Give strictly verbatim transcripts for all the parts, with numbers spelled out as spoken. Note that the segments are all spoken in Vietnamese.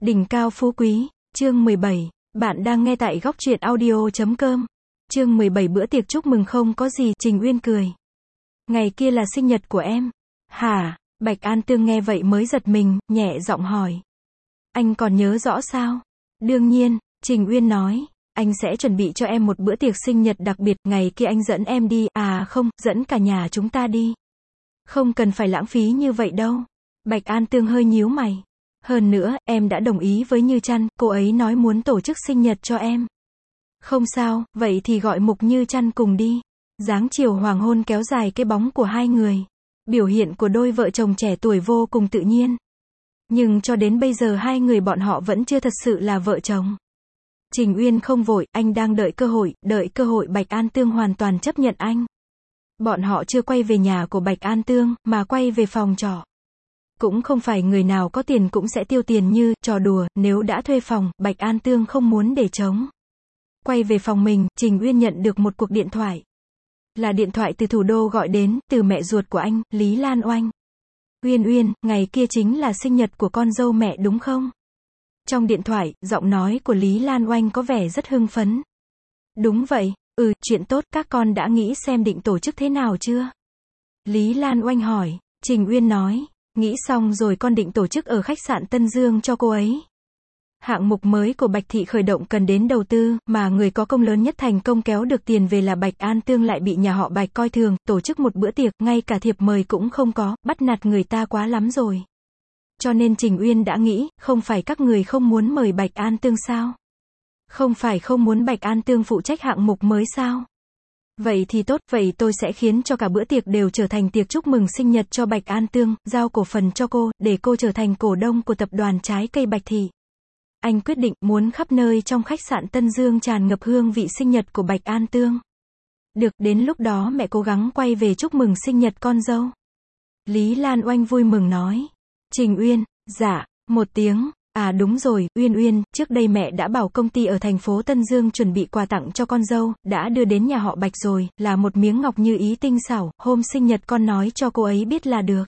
Đỉnh cao phú quý, chương mười bảy, bạn đang nghe tại góc truyện audio chấm com. Chương mười bảy bữa tiệc chúc mừng không có gì, Trình Uyên cười. Ngày kia là sinh nhật của em. Hả? Bạch An Tương nghe vậy mới giật mình, nhẹ giọng hỏi. Anh còn nhớ rõ sao? Đương nhiên, Trình Uyên nói. Anh sẽ chuẩn bị cho em một bữa tiệc sinh nhật đặc biệt, ngày kia anh dẫn em đi, à không, dẫn cả nhà chúng ta đi. Không cần phải lãng phí như vậy đâu. Bạch An Tương hơi nhíu mày. Hơn nữa, em đã đồng ý với Như Chăn, cô ấy nói muốn tổ chức sinh nhật cho em. Không sao, vậy thì gọi Mục Như Chăn cùng đi. Dáng chiều hoàng hôn kéo dài cái bóng của hai người. Biểu hiện của đôi vợ chồng trẻ tuổi vô cùng tự nhiên. Nhưng cho đến bây giờ hai người bọn họ vẫn chưa thật sự là vợ chồng. Trình Uyên không vội, anh đang đợi cơ hội, đợi cơ hội Bạch An Tương hoàn toàn chấp nhận anh. Bọn họ chưa quay về nhà của Bạch An Tương, mà quay về phòng trọ. Cũng không phải người nào có tiền cũng sẽ tiêu tiền như, trò đùa, nếu đã thuê phòng, Bạch An Tương không muốn để trống. Quay về phòng mình, Trình Uyên nhận được một cuộc điện thoại. Là điện thoại từ thủ đô gọi đến, từ mẹ ruột của anh, Lý Lan Oanh. Uyên Uyên, ngày kia chính là sinh nhật của con dâu mẹ đúng không? Trong điện thoại, giọng nói của Lý Lan Oanh có vẻ rất hưng phấn. Đúng vậy, ừ, chuyện tốt, các con đã nghĩ xem định tổ chức thế nào chưa? Lý Lan Oanh hỏi, Trình Uyên nói. Nghĩ xong rồi con định tổ chức ở khách sạn Tân Dương cho cô ấy. Hạng mục mới của Bạch Thị khởi động cần đến đầu tư, mà người có công lớn nhất thành công kéo được tiền về là Bạch An Tương lại bị nhà họ Bạch coi thường, tổ chức một bữa tiệc, ngay cả thiệp mời cũng không có, bắt nạt người ta quá lắm rồi. Cho nên Trình Uyên đã nghĩ, không phải các người không muốn mời Bạch An Tương sao? Không phải không muốn Bạch An Tương phụ trách hạng mục mới sao? Vậy thì tốt, vậy tôi sẽ khiến cho cả bữa tiệc đều trở thành tiệc chúc mừng sinh nhật cho Bạch An Tương, giao cổ phần cho cô, để cô trở thành cổ đông của tập đoàn trái cây Bạch Thị. Anh quyết định muốn khắp nơi trong khách sạn Tân Dương tràn ngập hương vị sinh nhật của Bạch An Tương. Được, đến lúc đó mẹ cố gắng quay về chúc mừng sinh nhật con dâu. Lý Lan Oanh vui mừng nói. Trình Uyên, dạ, một tiếng. À đúng rồi, Uyên Uyên, trước đây mẹ đã bảo công ty ở thành phố Tân Dương chuẩn bị quà tặng cho con dâu, đã đưa đến nhà họ Bạch rồi, là một miếng ngọc như ý tinh xảo, hôm sinh nhật con nói cho cô ấy biết là được.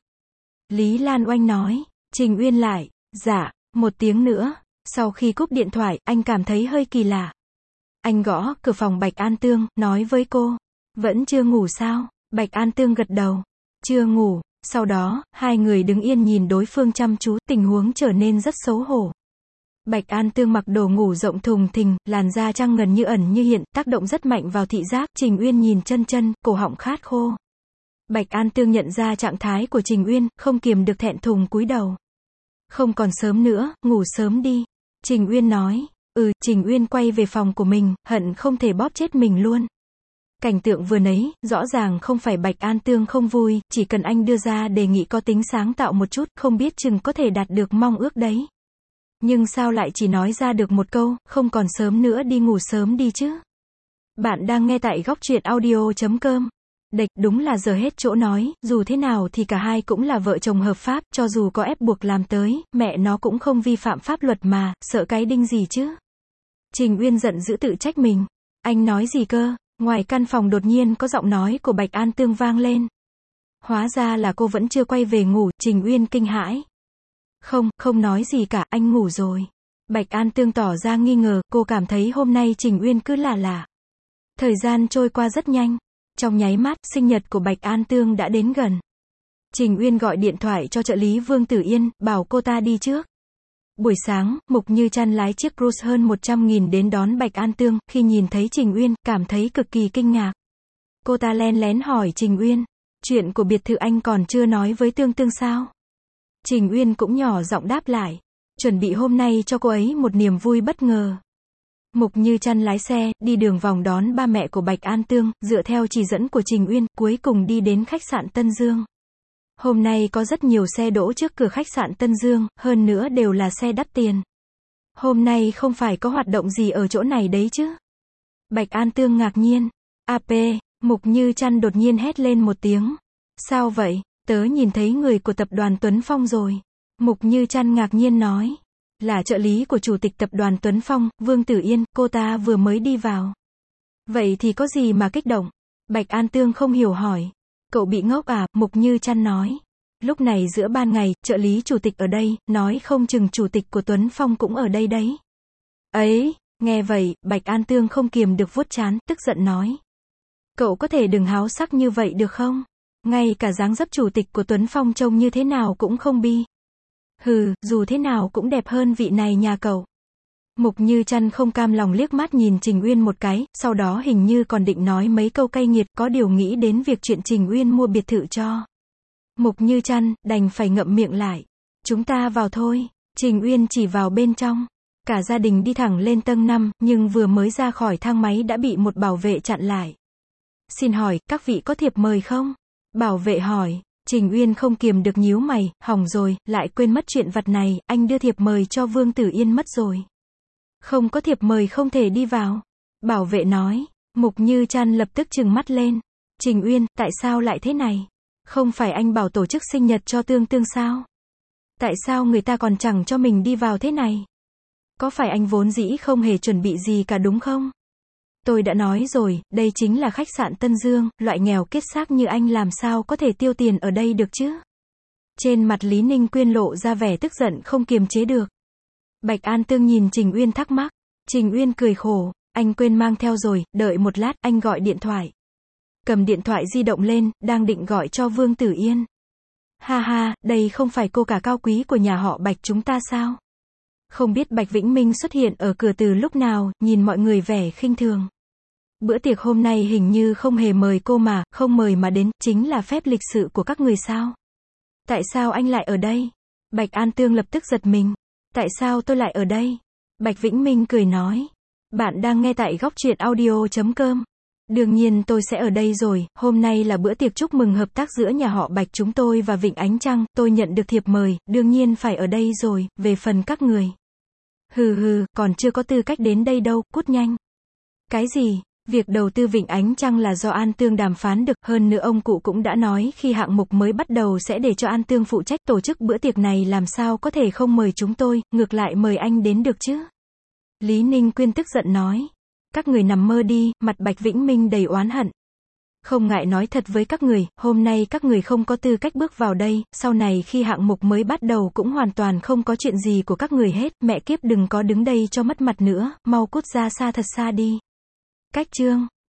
Lý Lan Oanh nói, Trình Uyên lại, dạ, một tiếng nữa. Sau khi cúp điện thoại, anh cảm thấy hơi kỳ lạ. Anh gõ cửa phòng Bạch An Tương, nói với cô, vẫn chưa ngủ sao? Bạch An Tương gật đầu, chưa ngủ. Sau đó, hai người đứng yên nhìn đối phương chăm chú, tình huống trở nên rất xấu hổ. Bạch An Tương mặc đồ ngủ rộng thùng thình, làn da trăng gần như ẩn như hiện, tác động rất mạnh vào thị giác. Trình Uyên nhìn chân chân, cổ họng khát khô. Bạch An Tương nhận ra trạng thái của Trình Uyên, không kiềm được thẹn thùng cúi đầu. Không còn sớm nữa, ngủ sớm đi. Trình Uyên nói, ừ, Trình Uyên quay về phòng của mình, hận không thể bóp chết mình luôn. Cảnh tượng vừa nấy, rõ ràng không phải Bạch An Tương không vui, chỉ cần anh đưa ra đề nghị có tính sáng tạo một chút, không biết chừng có thể đạt được mong ước đấy. Nhưng sao lại chỉ nói ra được một câu, không còn sớm nữa đi ngủ sớm đi chứ. Bạn đang nghe tại góc truyện audio chấm com. Đệch, đúng là giờ hết chỗ nói, dù thế nào thì cả hai cũng là vợ chồng hợp pháp, cho dù có ép buộc làm tới, mẹ nó cũng không vi phạm pháp luật mà, sợ cái đinh gì chứ. Trình Uyên giận dữ tự trách mình. Anh nói gì cơ? Ngoài căn phòng đột nhiên có giọng nói của Bạch An Tương vang lên. Hóa ra là cô vẫn chưa quay về ngủ, Trình Uyên kinh hãi. Không, không nói gì cả, anh ngủ rồi. Bạch An Tương tỏ ra nghi ngờ, cô cảm thấy hôm nay Trình Uyên cứ lạ lạ. Thời gian trôi qua rất nhanh. Trong nháy mắt, sinh nhật của Bạch An Tương đã đến gần. Trình Uyên gọi điện thoại cho trợ lý Vương Tử Yên, bảo cô ta đi trước. Buổi sáng, Mục Như Chăn lái chiếc Cruze hơn một trăm nghìn đến đón Bạch An Tương, khi nhìn thấy Trình Uyên, cảm thấy cực kỳ kinh ngạc. Cô ta len lén hỏi Trình Uyên, chuyện của biệt thự anh còn chưa nói với Tương Tương sao? Trình Uyên cũng nhỏ giọng đáp lại, chuẩn bị hôm nay cho cô ấy một niềm vui bất ngờ. Mục Như Chăn lái xe, đi đường vòng đón ba mẹ của Bạch An Tương, dựa theo chỉ dẫn của Trình Uyên, cuối cùng đi đến khách sạn Tân Dương. Hôm nay có rất nhiều xe đỗ trước cửa khách sạn Tân Dương, hơn nữa đều là xe đắt tiền. Hôm nay không phải có hoạt động gì ở chỗ này đấy chứ? Bạch An Tương ngạc nhiên. a pê, Mục Như Chăn đột nhiên hét lên một tiếng. Sao vậy? Tớ nhìn thấy người của tập đoàn Tuấn Phong rồi. Mục Như Chăn ngạc nhiên nói. Là trợ lý của chủ tịch tập đoàn Tuấn Phong, Vương Tử Yên, cô ta vừa mới đi vào. Vậy thì có gì mà kích động? Bạch An Tương không hiểu hỏi. Cậu bị ngốc à? Mục Như Chăn nói. Lúc này giữa ban ngày, trợ lý chủ tịch ở đây, nói không chừng chủ tịch của Tuấn Phong cũng ở đây đấy. Ấy, nghe vậy, Bạch An Tương không kiềm được vuốt trán, tức giận nói. Cậu có thể đừng háo sắc như vậy được không? Ngay cả dáng dấp chủ tịch của Tuấn Phong trông như thế nào cũng không bi. Hừ, dù thế nào cũng đẹp hơn vị này nhà cậu. Mục Như Trăn không cam lòng liếc mắt nhìn Trình Uyên một cái, sau đó hình như còn định nói mấy câu cay nghiệt, có điều nghĩ đến việc chuyện Trình Uyên mua biệt thự cho Mục Như Trăn, đành phải ngậm miệng lại. Chúng ta vào thôi. Trình Uyên chỉ vào bên trong. Cả gia đình đi thẳng lên tầng năm, nhưng vừa mới ra khỏi thang máy đã bị một bảo vệ chặn lại. Xin hỏi, các vị có thiệp mời không? Bảo vệ hỏi. Trình Uyên không kiềm được nhíu mày, hỏng rồi, lại quên mất chuyện vặt này, anh đưa thiệp mời cho Vương Tử Yên mất rồi. Không có thiệp mời không thể đi vào. Bảo vệ nói. Mục Như Trăn lập tức trừng mắt lên. Trình Uyên, tại sao lại thế này? Không phải anh bảo tổ chức sinh nhật cho Tương Tương sao? Tại sao người ta còn chẳng cho mình đi vào thế này? Có phải anh vốn dĩ không hề chuẩn bị gì cả đúng không? Tôi đã nói rồi, đây chính là khách sạn Tân Dương, loại nghèo kiết xác như anh làm sao có thể tiêu tiền ở đây được chứ? Trên mặt Lý Ninh Quyên lộ ra vẻ tức giận không kiềm chế được. Bạch An Tương nhìn Trình Uyên thắc mắc. Trình Uyên cười khổ, anh quên mang theo rồi, đợi một lát, anh gọi điện thoại. Cầm điện thoại di động lên, đang định gọi cho Vương Tử Yên. Ha ha, đây không phải cô cả cao quý của nhà họ Bạch chúng ta sao? Không biết Bạch Vĩnh Minh xuất hiện ở cửa từ lúc nào, nhìn mọi người vẻ khinh thường. Bữa tiệc hôm nay hình như không hề mời cô mà, không mời mà đến, chính là phép lịch sự của các người sao? Tại sao anh lại ở đây? Bạch An Tương lập tức giật mình. Tại sao tôi lại ở đây? Bạch Vĩnh Minh cười nói. Bạn đang nghe tại góc truyện audio chấm com. Đương nhiên tôi sẽ ở đây rồi, hôm nay là bữa tiệc chúc mừng hợp tác giữa nhà họ Bạch chúng tôi và Vịnh Ánh Trăng, tôi nhận được thiệp mời, đương nhiên phải ở đây rồi, về phần các người. Hừ hừ, còn chưa có tư cách đến đây đâu, cút nhanh. Cái gì? Việc đầu tư Vịnh Ánh Trăng là do An Tương đàm phán được, hơn nữa ông cụ cũng đã nói khi hạng mục mới bắt đầu sẽ để cho An Tương phụ trách tổ chức bữa tiệc này, làm sao có thể không mời chúng tôi, ngược lại mời anh đến được chứ? Lý Ninh Quyên tức giận nói. Các người nằm mơ đi, mặt Bạch Vĩnh Minh đầy oán hận. Không ngại nói thật với các người, hôm nay các người không có tư cách bước vào đây, sau này khi hạng mục mới bắt đầu cũng hoàn toàn không có chuyện gì của các người hết, mẹ kiếp đừng có đứng đây cho mất mặt nữa, mau cút ra xa thật xa đi. Cách chương